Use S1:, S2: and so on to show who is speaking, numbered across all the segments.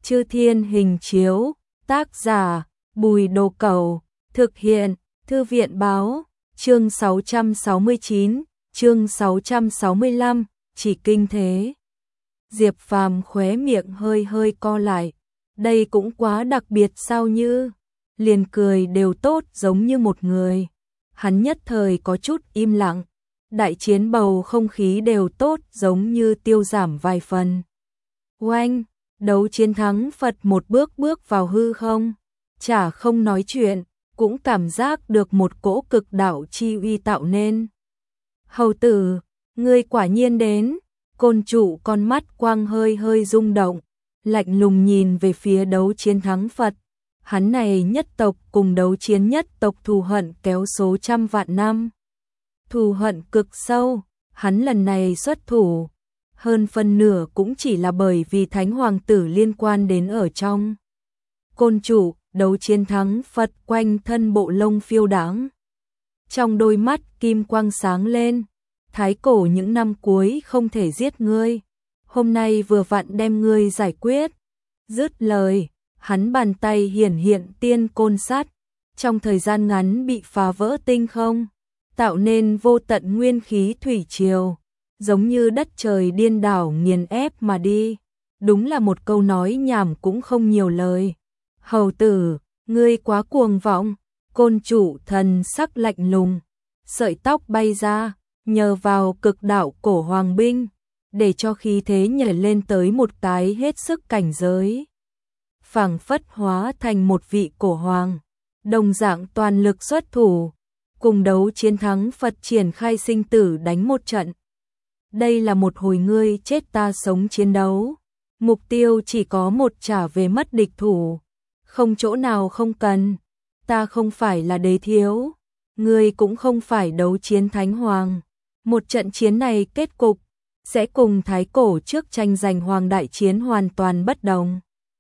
S1: Chư Thiên Hình Chiếu, tác giả Bùi Đồ Cẩu, thực hiện Thư viện báo, chương 669, chương 665, chỉ kinh thế. Diệp Phàm khóe miệng hơi hơi co lại, đây cũng quá đặc biệt sao, như liền cười đều tốt giống như một người. Hắn nhất thời có chút im lặng, đại chiến bầu không khí đều tốt giống như tiêu giảm vài phần. Oanh, đấu chiến thắng Phật một bước bước vào hư không, chả không nói chuyện, cũng cảm giác được một cỗ cực đạo chi uy tạo nên. Hầu tử, ngươi quả nhiên đến. Côn trụ con mắt quang hơi hơi rung động, lạnh lùng nhìn về phía đấu chiến thắng Phật. Hắn này nhất tộc cùng đấu chiến nhất tộc thù hận kéo số trăm vạn năm. Thù hận cực sâu, hắn lần này xuất thủ, hơn phân nửa cũng chỉ là bởi vì Thánh Hoàng tử liên quan đến ở trong. Côn trụ, đấu chiến thắng Phật quanh thân bộ lông phiêu đãng. Trong đôi mắt kim quang sáng lên. Thái cổ những năm cuối không thể giết ngươi, hôm nay vừa vặn đem ngươi giải quyết. Dứt lời, hắn bàn tay hiển hiện tiên côn sắt, trong thời gian ngắn bị phá vỡ tinh không, tạo nên vô tận nguyên khí thủy triều, giống như đất trời điên đảo nghiền ép mà đi. Đúng là một câu nói nhảm cũng không nhiều lời. Hầu tử, ngươi quá cuồng vọng. Côn trụ thần sắc lạnh lùng, sợi tóc bay ra. Nhờ vào cực đạo cổ hoàng binh, để cho khí thế nhảy lên tới một cái hết sức cảnh giới. Phảng phất hóa thành một vị cổ hoàng, đồng dạng toàn lực xuất thủ, cùng đấu chiến thắng Phật triển khai sinh tử đánh một trận. Đây là một hồi ngươi chết ta sống chiến đấu, mục tiêu chỉ có một, trả về mất địch thủ, không chỗ nào không cần. Ta không phải là đế thiếu, ngươi cũng không phải đấu chiến thánh hoàng. Một trận chiến này kết cục sẽ cùng thái cổ trước tranh giành hoàng đại chiến hoàn toàn bất đồng.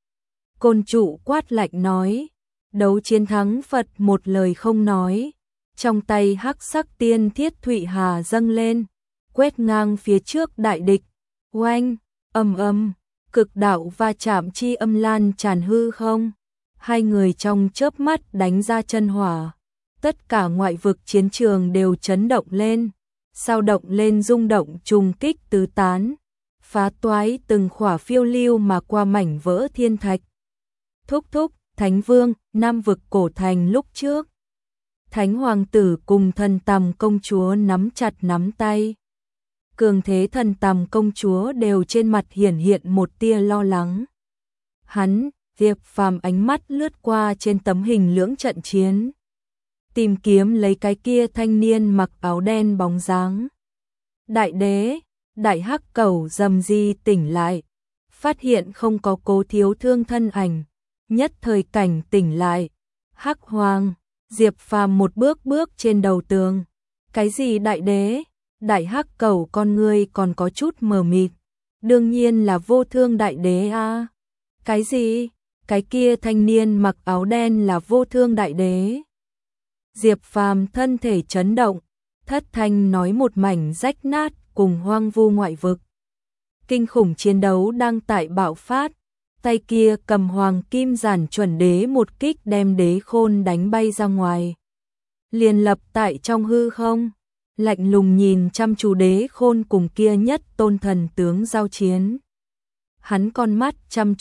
S1: Côn trụ quát lạnh nói, đấu chiến thắng Phật một lời không nói, trong tay hắc sắc tiên thiết thụy hà dâng lên, quét ngang phía trước đại địch. Oanh, ầm ầm, cực đạo va chạm chi âm lan tràn hư không, hai người trong chớp mắt đánh ra chân hỏa, tất cả ngoại vực chiến trường đều chấn động lên. Sao động lên rung động trùng kích tứ tán, phá toái từng khỏa phiêu lưu mà qua mảnh vỡ thiên thạch. Thúc thúc, Thánh Vương, Nam vực cổ thành lúc trước. Thánh Hoàng tử cùng thần tầm công chúa nắm chặt nắm tay. Cường thế thần tầm công chúa đều trên mặt hiển hiện một tia lo lắng. Hắn, Diệp Phàm ánh mắt lướt qua trên tấm hình lưỡng trận chiến. Tìm kiếm lấy cái kia thanh niên mặc áo đen bóng dáng. Đại đế, đại hắc cẩu rầm ri tỉnh lại, phát hiện không có Cố Thiếu Thương thân ảnh, nhất thời cảnh tỉnh lại. Hắc Hoàng, Diệp Phàm một bước bước trên đầu tường. Cái gì đại đế? Đại hắc cẩu con ngươi còn có chút mờ mịt. Đương nhiên là Vô Thương đại đế a. Cái gì? Cái kia thanh niên mặc áo đen là Vô Thương đại đế? Diệp Phàm thân thể chấn động, thất thanh nói một mảnh rách nát cùng hoang vu ngoại vực. Kinh khủng chiến đấu đang tại bạo phát, tay kia cầm hoàng kim giản chuẩn đế một kích đem đế khôn đánh bay ra ngoài. Liền lập tại trong hư không, lạnh lùng nhìn chăm chú đế khôn cùng kia nhất tôn thần tướng giao chiến. Hắn con mắt chăm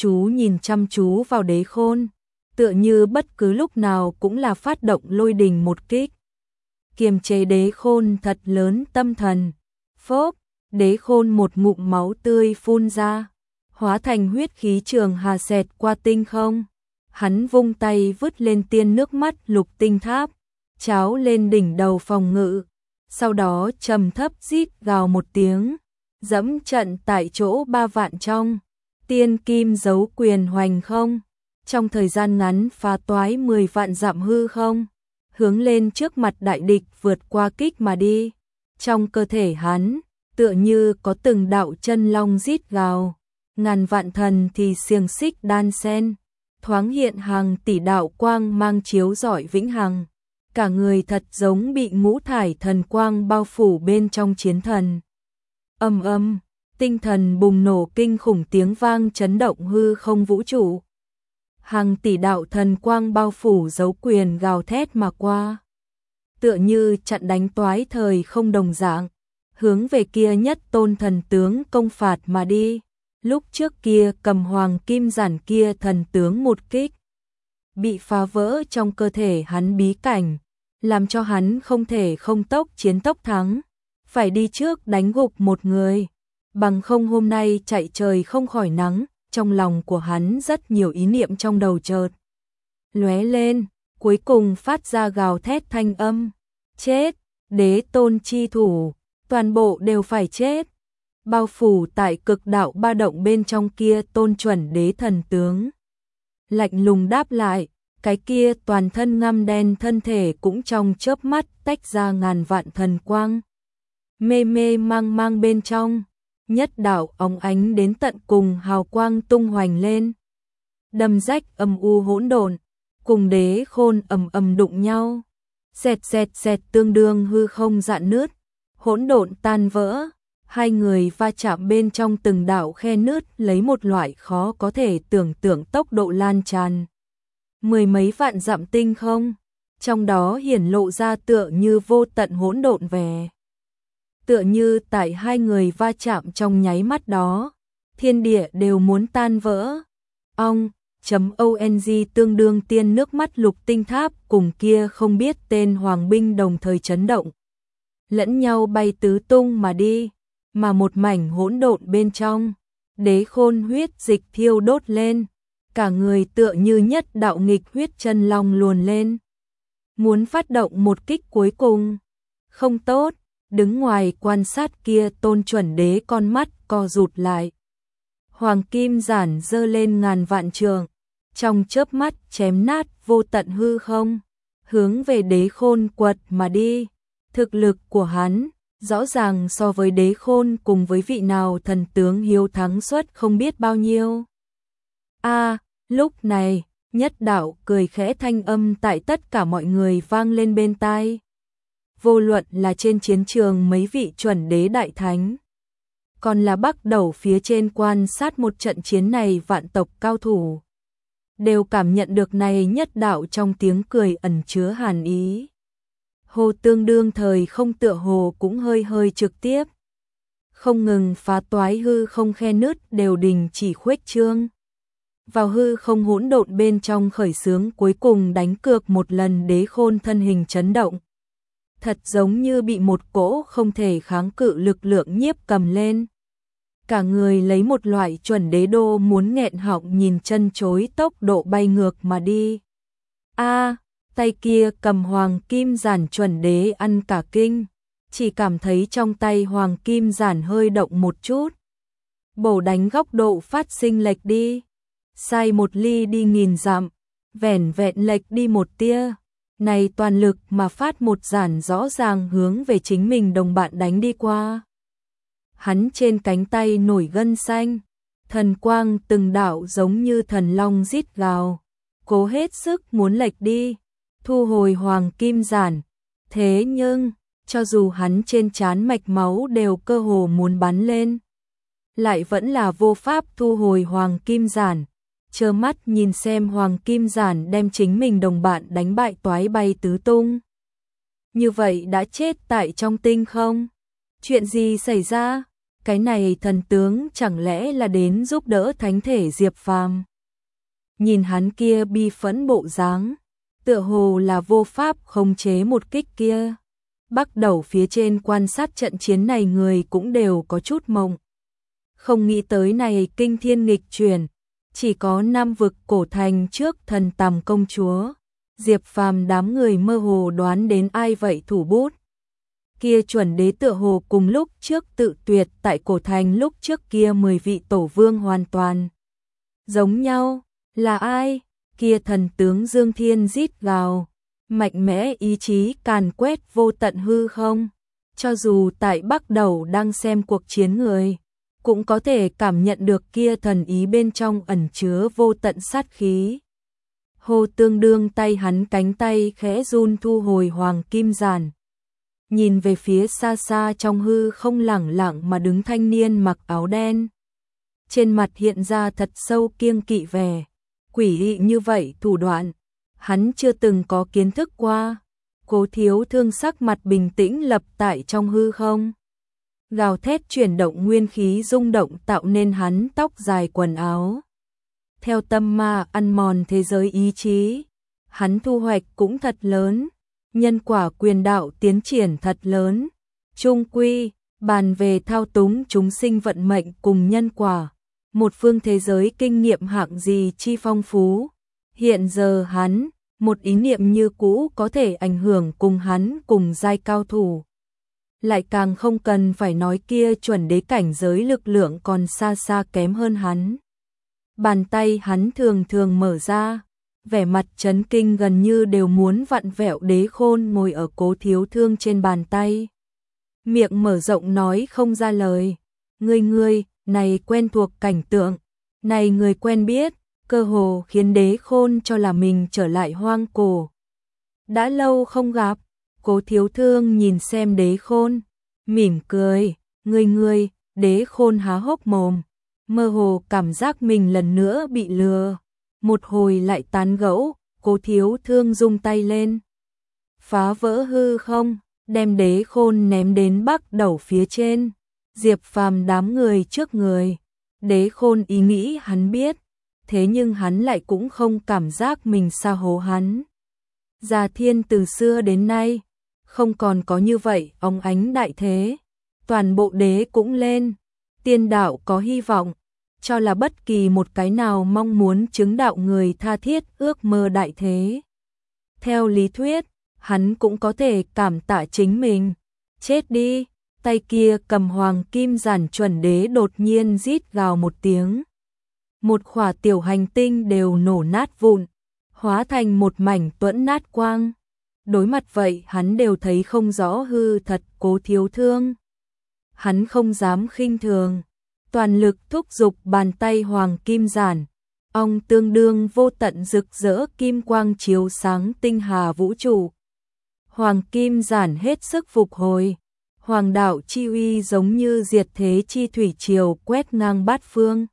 S1: chú vào đế khôn, tựa như bất cứ lúc nào cũng là phát động lôi đình một kích. Kiềm chế đế khôn thật lớn tâm thần. Phốp, đế khôn một ngụm máu tươi phun ra, hóa thành huyết khí trường hà xẹt qua tinh không. Hắn vung tay vứt lên tiên nước mắt lục tinh tháp, cháo lên đỉnh đầu phòng ngự. Sau đó trầm thấp rít gào một tiếng, dẫm trận tại chỗ 3 vạn trong. Tiên kim giấu quyền hoành không. Trong thời gian ngắn phá toái 10 vạn dặm hư không, hướng lên trước mặt đại địch vượt qua kích mà đi. Trong cơ thể hắn, tựa như có từng đạo chân long rít gào, ngàn vạn thần thì xiềng xích đan sen, thoáng hiện hàng tỷ đạo quang mang chiếu rọi vĩnh hằng. Cả người thật giống bị ngũ thải thần quang bao phủ bên trong chiến thần. Ầm ầm, tinh thần bùng nổ kinh khủng, tiếng vang chấn động hư không vũ trụ. Hàng tỷ đạo thần quang bao phủ dấu quyền gào thét mà qua. Tựa như chặn đánh toái thời không đồng dạng, hướng về kia nhất tôn thần tướng công phạt mà đi. Lúc trước kia cầm hoàng kim giản kia thần tướng một kích, bị phá vỡ trong cơ thể hắn bí cảnh, làm cho hắn không thể không tốc chiến tốc thắng, phải đi trước đánh gục một người, bằng không hôm nay chạy trời không khỏi nắng. Trong lòng của hắn rất nhiều ý niệm trong đầu chợt lóe lên, cuối cùng phát ra gào thét thanh âm. Chết, đế tôn chi thủ, toàn bộ đều phải chết. Bao phủ tại cực đạo ba động bên trong kia tôn chuẩn đế thần tướng lạnh lùng đáp lại, cái kia toàn thân ngăm đen thân thể cũng trong chớp mắt tách ra ngàn vạn thần quang. Mê mê mang mang bên trong, nhất đạo óng ánh đến tận cùng hào quang tung hoành lên. Đâm rách âm u hỗn độn, cùng đế khôn ầm ầm đụng nhau. Xẹt xẹt xẹt, tương đương hư không rạn nứt, hỗn độn tan vỡ. Hai người va chạm bên trong từng đạo khe nứt, lấy một loại khó có thể tưởng tượng tốc độ lan tràn. Mười mấy vạn dặm tinh không, trong đó hiển lộ ra tựa như vô tận hỗn độn vẻ. Tựa như tại hai người va chạm trong nháy mắt đó, thiên địa đều muốn tan vỡ. ONG tương đương tiên nước mắt lục tinh tháp cùng kia không biết tên hoàng binh đồng thời chấn động, lẫn nhau bay tứ tung mà đi, mà một mảnh hỗn độn bên trong, đế khôn huyết dịch thiêu đốt lên, cả người tựa như nhất đạo nghịch huyết chân long luồn lên, muốn phát động một kích cuối cùng. Không tốt, đứng ngoài quan sát kia tôn chuẩn đế con mắt co rụt lại. Hoàng kim giản giơ lên ngàn vạn trường, trong chớp mắt chém nát vô tận hư không, hướng về đế khôn quật mà đi. Thực lực của hắn rõ ràng so với đế khôn cùng với vị nào thần tướng hiếu thắng suất không biết bao nhiêu. Lúc này, nhất đạo cười khẽ thanh âm tại tất cả mọi người vang lên bên tai. Vô luận là trên chiến trường mấy vị chuẩn đế đại thánh, còn là Bắc Đầu phía trên quan sát một trận chiến này vạn tộc cao thủ, đều cảm nhận được này nhất đạo trong tiếng cười ẩn chứa hàn ý. Hồ tương đương thời không tựa hồ cũng hơi hơi trực tiếp, không ngừng phá toái hư không khe nứt đều đình chỉ khuếch trương. Vào hư không hỗn độn bên trong khởi xướng cuối cùng đánh cược một lần, đế khôn thân hình chấn động. Thật giống như bị một cỗ không thể kháng cự lực lượng nhiếp cầm lên. Cả người lấy một loại chuẩn đế đô muốn nghẹn họng nhìn chân chối tốc độ bay ngược mà đi. Tay kia cầm hoàng kim giản chuẩn đế ăn cả kinh, chỉ cảm thấy trong tay hoàng kim giản hơi động một chút. Bổ đánh góc độ phát sinh lệch đi, sai một ly đi nghìn dặm, vẻn vẹn lệch đi một tia. Này toàn lực mà phát một giản rõ ràng hướng về chính mình đồng bạn đánh đi qua. Hắn trên cánh tay nổi gân xanh, thần quang từng đạo giống như thần long rít gào, cố hết sức muốn lệch đi, thu hồi hoàng kim giản. Thế nhưng, cho dù hắn trên trán mạch máu đều cơ hồ muốn bắn lên, lại vẫn là vô pháp thu hồi hoàng kim giản. Trơ mắt nhìn xem hoàng kim giản đem chính mình đồng bạn đánh bại toái bay tứ tung. Như vậy đã chết tại trong tinh không? Chuyện gì xảy ra? Cái này thần tướng chẳng lẽ là đến giúp đỡ thánh thể Diệp Phàm? Nhìn hắn kia bi phẫn bộ dáng, tựa hồ là vô pháp khống chế một kích kia. Bắc Đầu phía trên quan sát trận chiến này người cũng đều có chút mộng. Không nghĩ tới này kinh thiên nghịch chuyển. Chỉ có Nam vực cổ thành trước thần tầm công chúa, Diệp Phàm đám người mơ hồ đoán đến ai vậy thủ bút. Kia chuẩn đế tựa hồ cùng lúc trước tự tuyệt tại cổ thành lúc trước kia 10 vị tổ vương hoàn toàn giống nhau. Là ai? Kia thần tướng Dương Thiên rít gào, mạnh mẽ ý chí càn quét vô tận hư không. Cho dù tại Bắc Đầu đang xem cuộc chiến người, cũng có thể cảm nhận được kia thần ý bên trong ẩn chứa vô tận sát khí. Hồ tương đương tay hắn cánh tay khẽ run thu hồi hoàng kim giản. nhìn về phía xa xa trong hư không lẳng lặng mà đứng thanh niên mặc áo đen. Trên mặt hiện ra thật sâu kiêng kỵ vẻ, quỷ dị như vậy thủ đoạn, hắn chưa từng có kiến thức qua. Cố Thiếu Thương sắc mặt bình tĩnh lập tại trong hư không. Gào thét chuyển động nguyên khí rung động tạo nên hắn tóc dài quần áo. Theo tâm ma ăn mòn thế giới ý chí, hắn thu hoạch cũng thật lớn, nhân quả quyền đạo tiến triển thật lớn. Chung quy, bàn về thao túng chúng sinh vận mệnh cùng nhân quả, một phương thế giới kinh nghiệm hạng gì chi phong phú. Hiện giờ hắn, một ý niệm như cũ có thể ảnh hưởng cùng hắn cùng giai cao thủ. Lại càng không cần phải nói kia chuẩn đế cảnh giới lực lượng còn xa xa kém hơn hắn. Bàn tay hắn thường thường mở ra, vẻ mặt chấn kinh gần như đều muốn vặn vẹo. Đế Khôn ngồi ở Cố Thiếu Thương trên bàn tay, miệng mở rộng nói không ra lời. Ngươi, này quen thuộc cảnh tượng, này người quen biết, cơ hồ khiến Đế Khôn cho là mình trở lại hoang cổ. Đã lâu không gặp, Cố Thiếu Thương nhìn xem Đế Khôn, mỉm cười. Ngươi, Đế Khôn há hốc mồm, mơ hồ cảm giác mình lần nữa bị lừa. Một hồi lại tán gẫu, Cố Thiếu Thương rung tay lên, phá vỡ hư không, đem Đế Khôn ném đến Bắc Đầu phía trên. Diệp Phàm đám người trước người, Đế Khôn ý nghĩ hắn biết, thế nhưng hắn lại cũng không cảm giác mình xa hố hắn. Già Thiên từ xưa đến nay, không còn có như vậy óng ánh đại thế, toàn bộ đế cũng lên, tiên đạo có hy vọng, cho là bất kỳ một cái nào mong muốn chứng đạo người tha thiết ước mơ đại thế. Theo lý thuyết, hắn cũng có thể cảm tạ chính mình. Chết đi, tay kia cầm hoàng kim giản chuẩn đế đột nhiên rít gào một tiếng. Một khỏa tiểu hành tinh đều nổ nát vụn, hóa thành một mảnh tuẫn nát quang. Đối mặt vậy hắn đều thấy không rõ hư thật. Cố Thiếu Thương, hắn không dám khinh thường, toàn lực thúc giục bàn tay hoàng kim giản, ong tương đương vô tận rực rỡ kim quang chiếu sáng tinh hà vũ trụ. Hoàng kim giản hết sức phục hồi, hoàng đạo chi uy giống như diệt thế chi thủy triều quét ngang bát phương.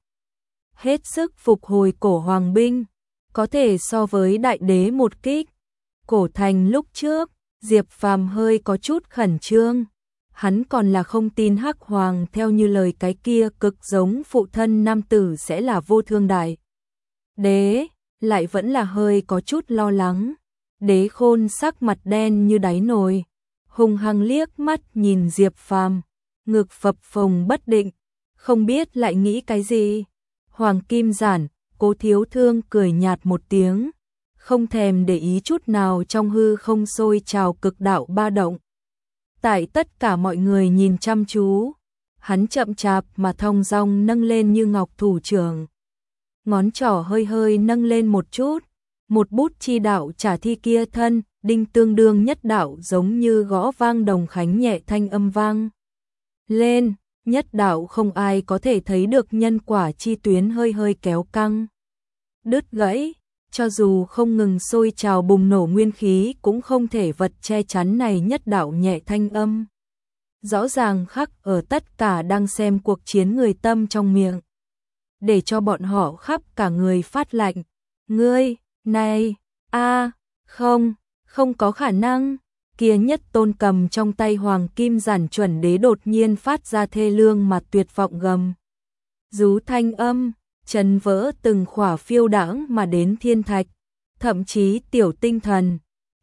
S1: Hết sức phục hồi cổ hoàng binh, có thể so với đại đế một kích. Cổ thành lúc trước, Diệp Phàm hơi có chút khẩn trương. Hắn còn là không tin Hắc Hoàng theo như lời cái kia cực giống phụ thân nam tử sẽ là vô thương đại đế, lại vẫn là hơi có chút lo lắng. Đế Khôn sắc mặt đen như đáy nồi, hung hăng liếc mắt nhìn Diệp Phàm, ngực phập phồng bất định, không biết lại nghĩ cái gì. Hoàng kim giản, Cố Thiếu Thương cười nhạt một tiếng, không thèm để ý chút nào trong hư không sôi trào cực đạo ba động. Tại tất cả mọi người nhìn chăm chú, hắn chậm chạp mà thong dong nâng lên như ngọc thủ trưởng. Ngón trỏ hơi hơi nâng lên một chút, một bút chi đạo trả thi kia thân, đinh tương đương nhất đạo giống như gõ vang đồng khánh nhẹ thanh âm vang lên. Nhất đạo không ai có thể thấy được nhân quả chi tuyến hơi hơi kéo căng, đứt gãy, cho dù không ngừng sôi trào bùng nổ nguyên khí cũng không thể vật che chắn này nhất đạo nhẹ thanh âm. Rõ ràng khắc ở tất cả đang xem cuộc chiến người tâm trong miệng, để cho bọn họ khắp cả người phát lạnh. Ngươi, này, không có khả năng. Kia nhất tôn cầm trong tay hoàng kim giản chuẩn đế đột nhiên phát ra thê lương mà tuyệt vọng gầm rú thanh âm, chấn vỡ từng khỏa phiêu đãng mà đến thiên thạch, thậm chí tiểu tinh thần.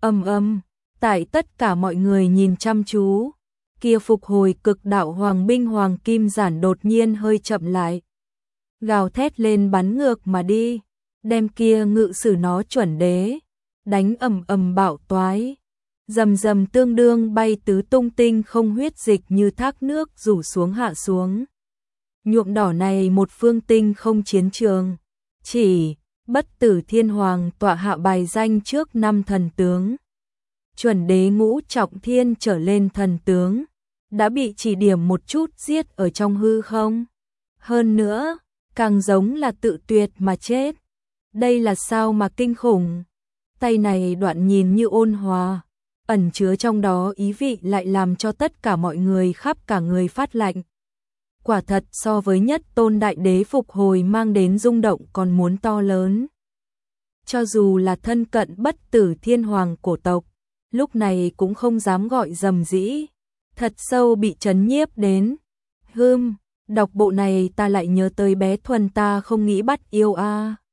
S1: Tại tất cả mọi người nhìn chăm chú, kia phục hồi cực đạo hoàng binh hoàng kim giản đột nhiên hơi chậm lại, gào thét lên bắn ngược mà đi, đem kia ngự sử nó chuẩn đế đánh bạo toái. Rầm tương đương bay tứ tung tinh không huyết dịch như thác nước rủ xuống hạ xuống. Nhuộm đỏ này một phương tinh không chiến trường, chỉ bất tử thiên hoàng tọa hạ bài danh trước 5 thần tướng. Chuẩn đế ngũ trọng thiên trở lên thần tướng, đã bị chỉ điểm một chút giết ở trong hư không. Hơn nữa, càng giống là tự tuyệt mà chết. Đây là sao mà kinh khủng. Tay này đoạn nhìn như ôn hòa, ẩn chứa trong đó ý vị lại làm cho tất cả mọi người khắp cả người phát lạnh. Quả thật so với nhất tôn đại đế phục hồi mang đến rung động còn muốn to lớn. Cho dù là thân cận bất tử thiên hoàng cổ tộc, lúc này cũng không dám gọi dầm dĩ, thật sâu bị chấn nhiếp đến. Đọc bộ này ta lại nhớ tới bé Thuần ta không nghĩ bắt yêu a.